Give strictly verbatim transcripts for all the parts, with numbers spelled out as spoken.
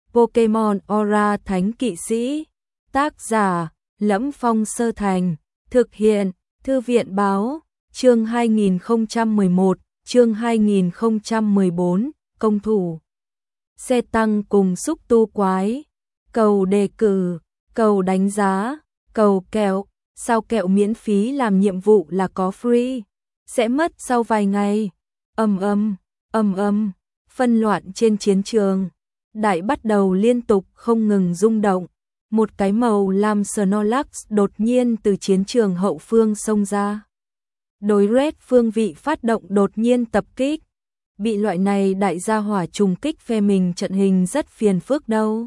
Pokemon Aura Thánh Kỵ Sĩ. Tác giả: Lẫm Phong Sơ Thành. Thực hiện: Thư viện báo. Chương hai nghìn không trăm mười một, chương hai nghìn không trăm mười bốn, công thủ. Xe tăng cùng xúc tu quái. Cầu đề cử, cầu đánh giá, cầu kẹo. Sao kẹo miễn phí làm nhiệm vụ là có free, sẽ mất sau vài ngày. Ầm ầm, ầm ầm, phân loạn trên chiến trường. Đại bắt đầu liên tục không ngừng rung động. Một cái màu lam Snorlax đột nhiên từ chiến trường hậu phương xông ra. Đối Red phương vị phát động đột nhiên tập kích. Bị loại này đại gia hỏa trùng kích phe mình trận hình rất phiền phức đâu.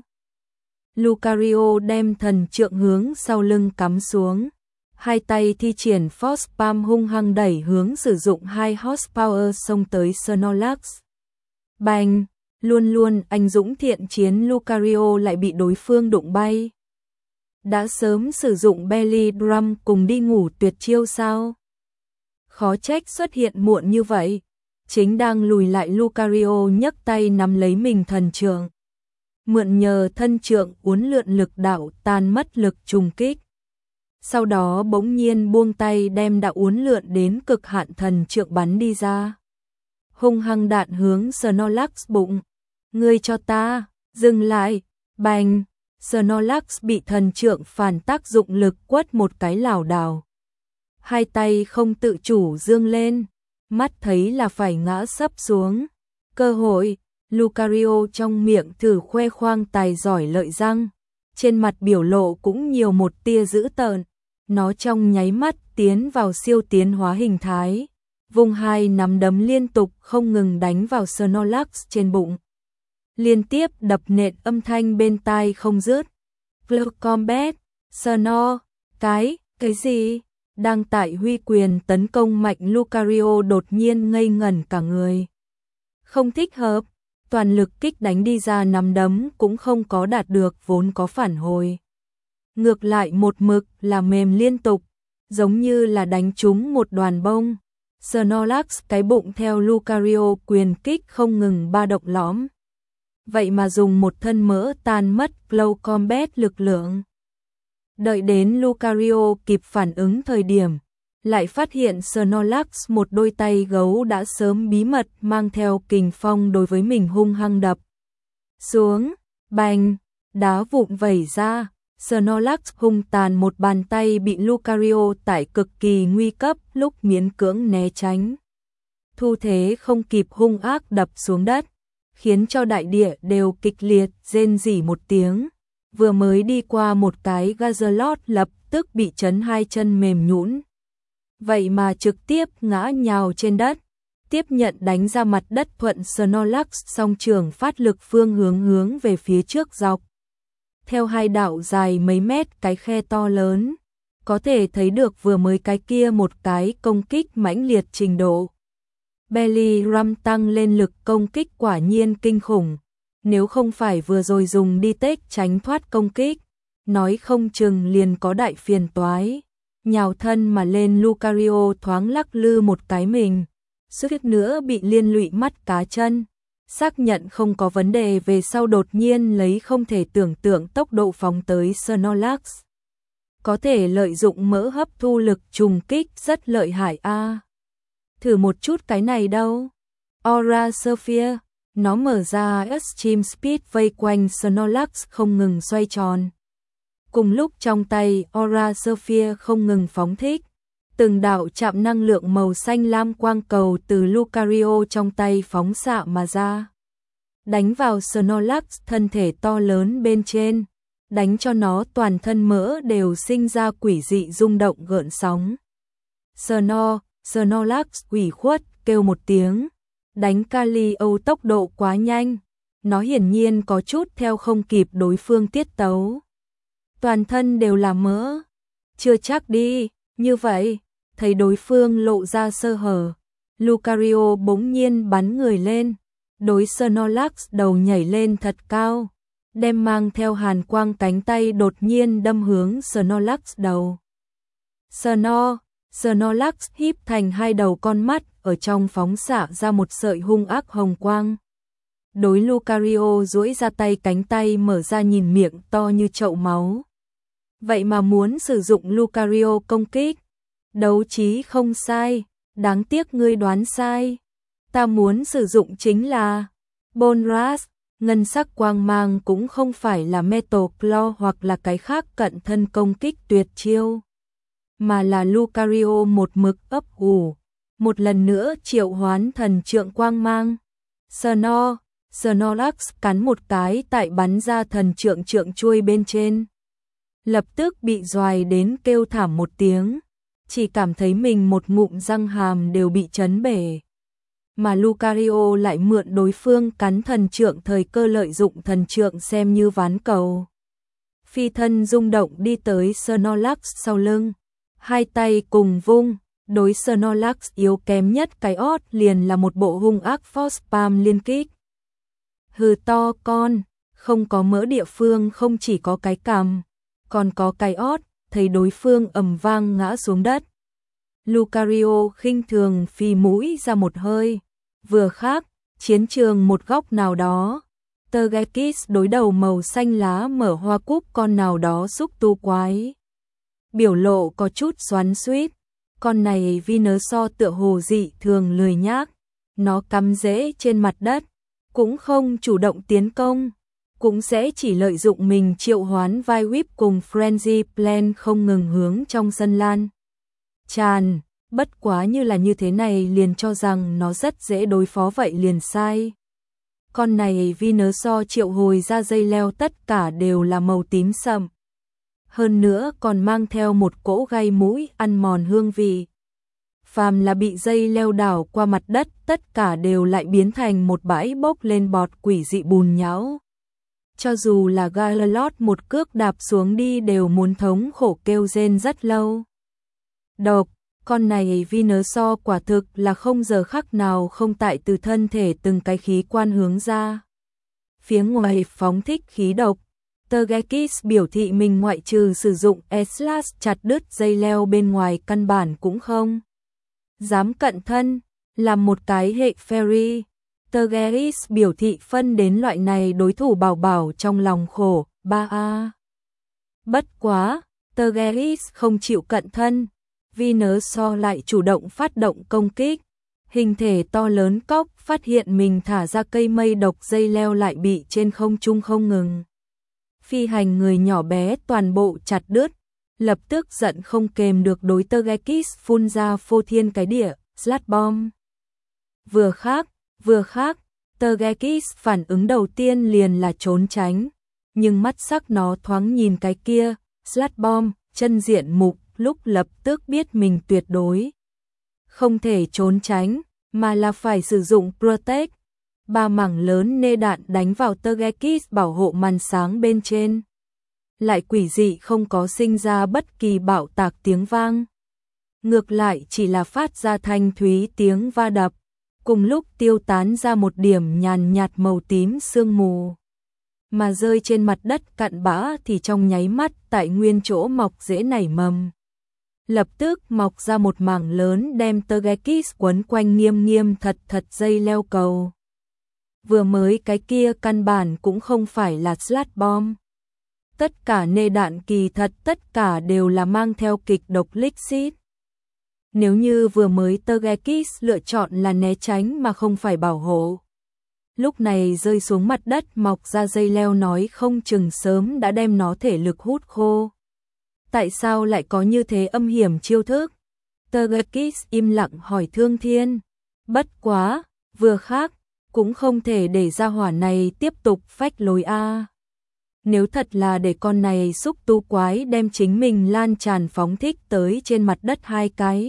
Lucario đem thần trượng hướng sau lưng cắm xuống. Hai tay thi triển Force Palm hung hăng đẩy hướng sử dụng hai horsepower xông tới Snorlax. Bành! Luôn luôn anh dũng thiện chiến Lucario lại bị đối phương đụng bay. Đã sớm sử dụng Belly Drum cùng đi ngủ tuyệt chiêu sao? Khó trách xuất hiện muộn như vậy. Chính đang lùi lại Lucario nhấc tay nắm lấy mình thần trượng. Mượn nhờ thân trượng uốn lượn lực đạo tan mất lực trùng kích. Sau đó bỗng nhiên buông tay đem đạo uốn lượn đến cực hạn thần trượng bắn đi ra. Hung hăng đạn hướng Snorlax bụng. Ngươi cho ta, dừng lại, bành. Snorlax bị thần trượng phản tác dụng lực quất một cái lảo đảo. Hai tay không tự chủ dương lên, mắt thấy là phải ngã sấp xuống. Cơ hội, Lucario trong miệng thử khoe khoang tài giỏi lợi răng. Trên mặt biểu lộ cũng nhiều một tia dữ tợn. Nó trong nháy mắt tiến vào siêu tiến hóa hình thái. Vùng hai nắm đấm liên tục không ngừng đánh vào Snorlax trên bụng. Liên tiếp đập nện âm thanh bên tai không dứt. Close Combat, Snor, cái, cái gì? Đang tại huy quyền tấn công mạnh Lucario đột nhiên ngây ngẩn cả người. Không thích hợp, toàn lực kích đánh đi ra nắm đấm cũng không có đạt được vốn có phản hồi. Ngược lại một mực là mềm liên tục, giống như là đánh trúng một đoàn bông. Snorlax cái bụng theo Lucario quyền kích không ngừng ba động lõm. Vậy mà dùng một thân mỡ tan mất Close Combat lực lượng. Đợi đến Lucario kịp phản ứng thời điểm, lại phát hiện Snorlax một đôi tay gấu đã sớm bí mật mang theo kình phong đối với mình hung hăng đập xuống. Bành, đá vụn vẩy ra. Snorlax hung tàn một bàn tay bị Lucario tại cực kỳ nguy cấp lúc miễn cưỡng né tránh. Thu thế không kịp hung ác đập xuống đất, khiến cho đại địa đều kịch liệt rên rỉ một tiếng. Vừa mới đi qua một cái Gazalot lập tức bị chấn hai chân mềm nhũn. Vậy mà trực tiếp ngã nhào trên đất, tiếp nhận đánh ra mặt đất thuận Snorlax song trường phát lực phương hướng hướng về phía trước dọc. Theo hai đạo dài mấy mét cái khe to lớn, có thể thấy được vừa mới cái kia một cái công kích mãnh liệt trình độ. Belly Drum tăng lên lực công kích quả nhiên kinh khủng. Nếu không phải vừa rồi dùng đi tếch tránh thoát công kích, nói không chừng liền có đại phiền toái. Nhào thân mà lên Lucario thoáng lắc lư một cái mình, suýt nữa bị liên lụy mắt cá chân. Xác nhận không có vấn đề về sau đột nhiên lấy không thể tưởng tượng tốc độ phóng tới Snorlax. Có thể lợi dụng mỡ hấp thu lực trùng kích rất lợi hại a. À. Thử một chút cái này đâu. Aura Sphere, nó mở ra Extreme Speed vây quanh Snorlax không ngừng xoay tròn. Cùng lúc trong tay Aura Sphere không ngừng phóng thích. Từng đạo chạm năng lượng màu xanh lam quang cầu từ Lucario trong tay phóng xạ mà ra. Đánh vào Snorlax thân thể to lớn bên trên, đánh cho nó toàn thân mỡ đều sinh ra quỷ dị rung động gợn sóng. Snor, Snorlax ủy khuất kêu một tiếng, đánh Calio tốc độ quá nhanh, nó hiển nhiên có chút theo không kịp đối phương tiết tấu. Toàn thân đều là mỡ, chưa chắc đi, như vậy. Thấy đối phương lộ ra sơ hở, Lucario bỗng nhiên bắn người lên, đối Snorlax đầu nhảy lên thật cao, đem mang theo hàn quang cánh tay đột nhiên đâm hướng Snorlax đầu. Snor, Snorlax híp thành hai đầu con mắt, ở trong phóng xạ ra một sợi hung ác hồng quang. đối Lucario duỗi ra tay, cánh tay mở ra nhìn miệng to như chậu máu. Vậy mà muốn sử dụng Lucario công kích. Đấu trí không sai, đáng tiếc ngươi đoán sai. Ta muốn sử dụng chính là Bonras, ngân sắc quang mang, cũng không phải là Metal Claw hoặc là cái khác cận thân công kích tuyệt chiêu, mà là Lucario một mực ấp ủ, một lần nữa triệu hoán thần trượng quang mang. Snor, Snorlax cắn một cái tại bắn ra thần trượng trượng chuôi bên trên. Lập tức bị doài đến kêu thảm một tiếng, chỉ cảm thấy mình một ngụm răng hàm đều bị chấn bể. Mà Lucario lại mượn đối phương cắn thần trượng thời cơ, lợi dụng thần trượng xem như ván cầu. Phi thân rung động đi tới Snorlax sau lưng, hai tay cùng vung, đối Snorlax yếu kém nhất cái ót liền là một bộ hung ác Force Palm liên kích. Hừ to con, không có mỡ địa phương không chỉ có cái cằm, còn có cái ót, thấy đối phương ầm vang ngã xuống đất. Lucario khinh thường phì mũi ra một hơi. Vừa khác, chiến trường một góc nào đó, Togekiss đối đầu màu xanh lá mở hoa cúc con nào đó xúc tu quái. Biểu lộ có chút xoắn xuýt, con này Venusaur tựa hồ dị thường lười nhác, nó cắm rễ trên mặt đất, cũng không chủ động tiến công, cũng sẽ chỉ lợi dụng mình triệu hoán vai whip cùng Frenzy Plan không ngừng hướng trong sân lan tràn. Bất quá như là như thế này liền cho rằng nó rất dễ đối phó, vậy liền sai. Con này Venusaur triệu hồi ra dây leo tất cả đều là màu tím sậm. Hơn nữa còn mang theo một cỗ gai mũi ăn mòn hương vị. Phàm là bị dây leo đảo qua mặt đất, tất cả đều lại biến thành một bãi bốc lên bọt quỷ dị bùn nhão. Cho dù là Galilot một cước đạp xuống đi đều muốn thống khổ kêu rên rất lâu. Độc, con này Venusaur quả thực là không giờ khắc nào không tại từ thân thể từng cái khí quan hướng ra. Phía ngoài phóng thích khí độc, Togekiss biểu thị mình ngoại trừ sử dụng E-Slash chặt đứt dây leo bên ngoài căn bản cũng không dám cận thân, làm một cái hệ Fairy. Togekiss biểu thị phân đến loại này đối thủ bảo bảo trong lòng khổ, ba a. Bất quá, Togekiss không chịu cận thân, Venusaur lại chủ động phát động công kích. Hình thể to lớn cóc phát hiện mình thả ra cây mây độc, dây leo lại bị trên không trung không ngừng phi hành người nhỏ bé toàn bộ chặt đứt, lập tức giận không kềm được đối Togekiss phun ra phô thiên cái địa, Sludge Bomb. Vừa khác, vừa khác, Togekiss phản ứng đầu tiên liền là trốn tránh, nhưng mắt sắc nó thoáng nhìn cái kia, Sludge Bomb, chân diện mục, lúc lập tức biết mình tuyệt đối không thể trốn tránh, mà là phải sử dụng Protect. Ba mảng lớn nê đạn đánh vào Togekiss bảo hộ màn sáng bên trên. Lại quỷ dị không có sinh ra bất kỳ bạo tạc tiếng vang. Ngược lại chỉ là phát ra thanh thúy tiếng va đập, cùng lúc tiêu tán ra một điểm nhàn nhạt màu tím sương mù. Mà rơi trên mặt đất cặn bã thì trong nháy mắt tại nguyên chỗ mọc rễ nảy mầm. Lập tức mọc ra một mảng lớn đem Togekiss quấn quanh nghiêm nghiêm thật thật dây leo cầu. Vừa mới cái kia căn bản cũng không phải là Sludge Bomb. Tất cả nê đạn kỳ thật tất cả đều là mang theo kịch độc Lixit. Nếu như vừa mới Togekiss lựa chọn là né tránh mà không phải bảo hộ, lúc này rơi xuống mặt đất mọc ra dây leo nói không chừng sớm đã đem nó thể lực hút khô. Tại sao lại có như thế âm hiểm chiêu thức? Togekiss im lặng hỏi Thương Thiên. Bất quá, vừa khác, cũng không thể để ra hỏa này tiếp tục phách lối a. Nếu thật là để con này xúc tu quái đem chính mình lan tràn phóng thích tới trên mặt đất hai cái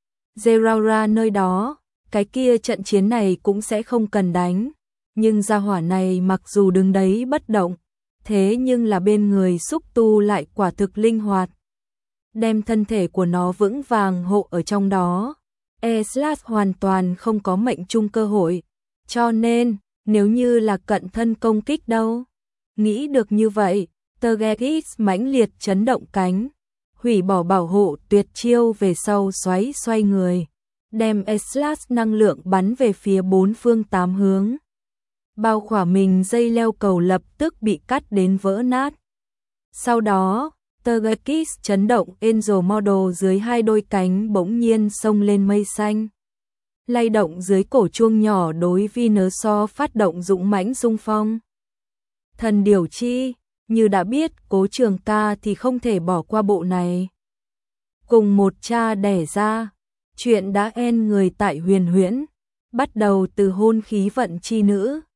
Zeraora nơi đó, cái kia trận chiến này cũng sẽ không cần đánh. Nhưng gia hỏa này mặc dù đứng đấy bất động, thế nhưng là bên người xúc tu lại quả thực linh hoạt, đem thân thể của nó vững vàng hộ ở trong đó. E-Slash hoàn toàn không có mệnh trung cơ hội, cho nên nếu như là cận thân công kích đâu. Nghĩ được như vậy, Togekiss mãnh liệt chấn động cánh, hủy bỏ bảo hộ tuyệt chiêu về sau xoáy xoay người, đem E-Slash năng lượng bắn về phía bốn phương tám hướng. bao khỏa mình dây leo cầu lập tức bị cắt đến vỡ nát. Sau đó, Tergakis chấn động Angel Model dưới hai đôi cánh bỗng nhiên xông lên mây xanh. Lay động dưới cổ chuông nhỏ đối Venusaur phát động dũng mãnh xung phong. Thần điều chi, như đã biết Cố Trường Ca thì không thể bỏ qua bộ này. Cùng một cha đẻ ra, chuyện đã en người tại Huyền Huyễn, bắt đầu từ hôn khí vận chi nữ.